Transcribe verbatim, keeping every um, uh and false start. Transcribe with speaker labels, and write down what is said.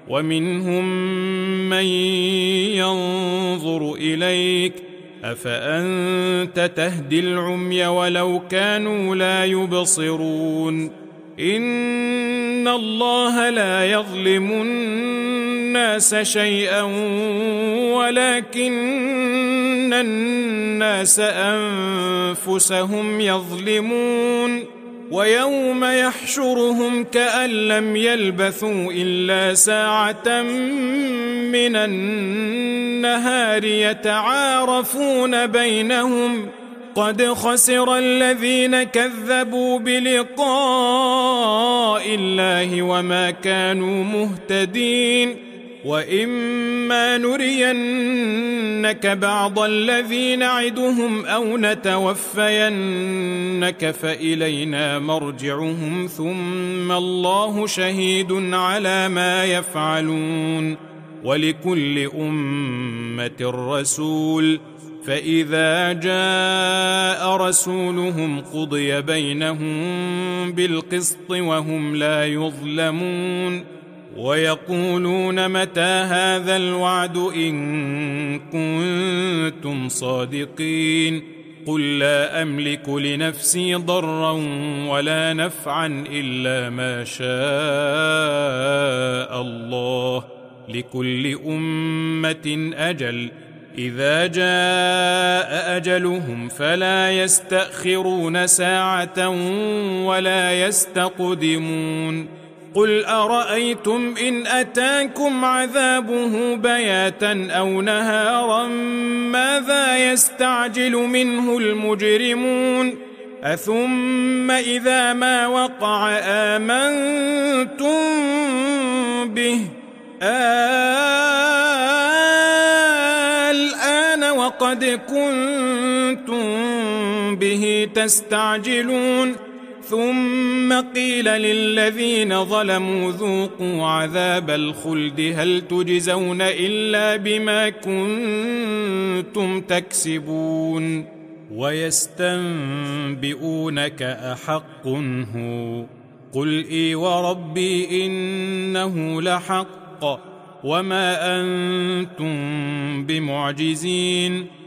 Speaker 1: ومنهم من ينظر إليك أفأنت تهدي العمي ولو كانوا لا يبصرون إن الله لا يظلم الناس شيئا ولكن الناس أنفسهم يظلمون ويوم يحشرهم كأن لم يلبثوا إلا ساعة من النهار يتعارفون بينهم قد خسر الذين كذبوا بلقاء الله وما كانوا مهتدين وإما نرينك بعض الذي نعدهم أو نتوفينك فإلينا مرجعهم ثم الله شهيد على ما يفعلون ولكل أمة رسول فإذا جاء رسولهم قضي بينهم بالقسط وهم لا يظلمون ويقولون متى هذا الوعد إن كنتم صادقين قل لا أملك لنفسي ضرا ولا نفعا إلا ما شاء الله لكل أمة أجل إذا جاء أجلهم فلا يستأخرون ساعة ولا يستقدمون قل أرأيتم إن أتاكم عذابه بياتا أو نهارا ماذا يستعجل منه المجرمون أثم إذا ما وقع آمنتم به الآن وقد كنتم به تستعجلون ثم قيل للذين ظلموا ذوقوا عذاب الخلد هل تجزون إلا بما كنتم تكسبون ويستنبئونك أحق هو قل إي وربي إنه لحق وما أنتم بمعجزين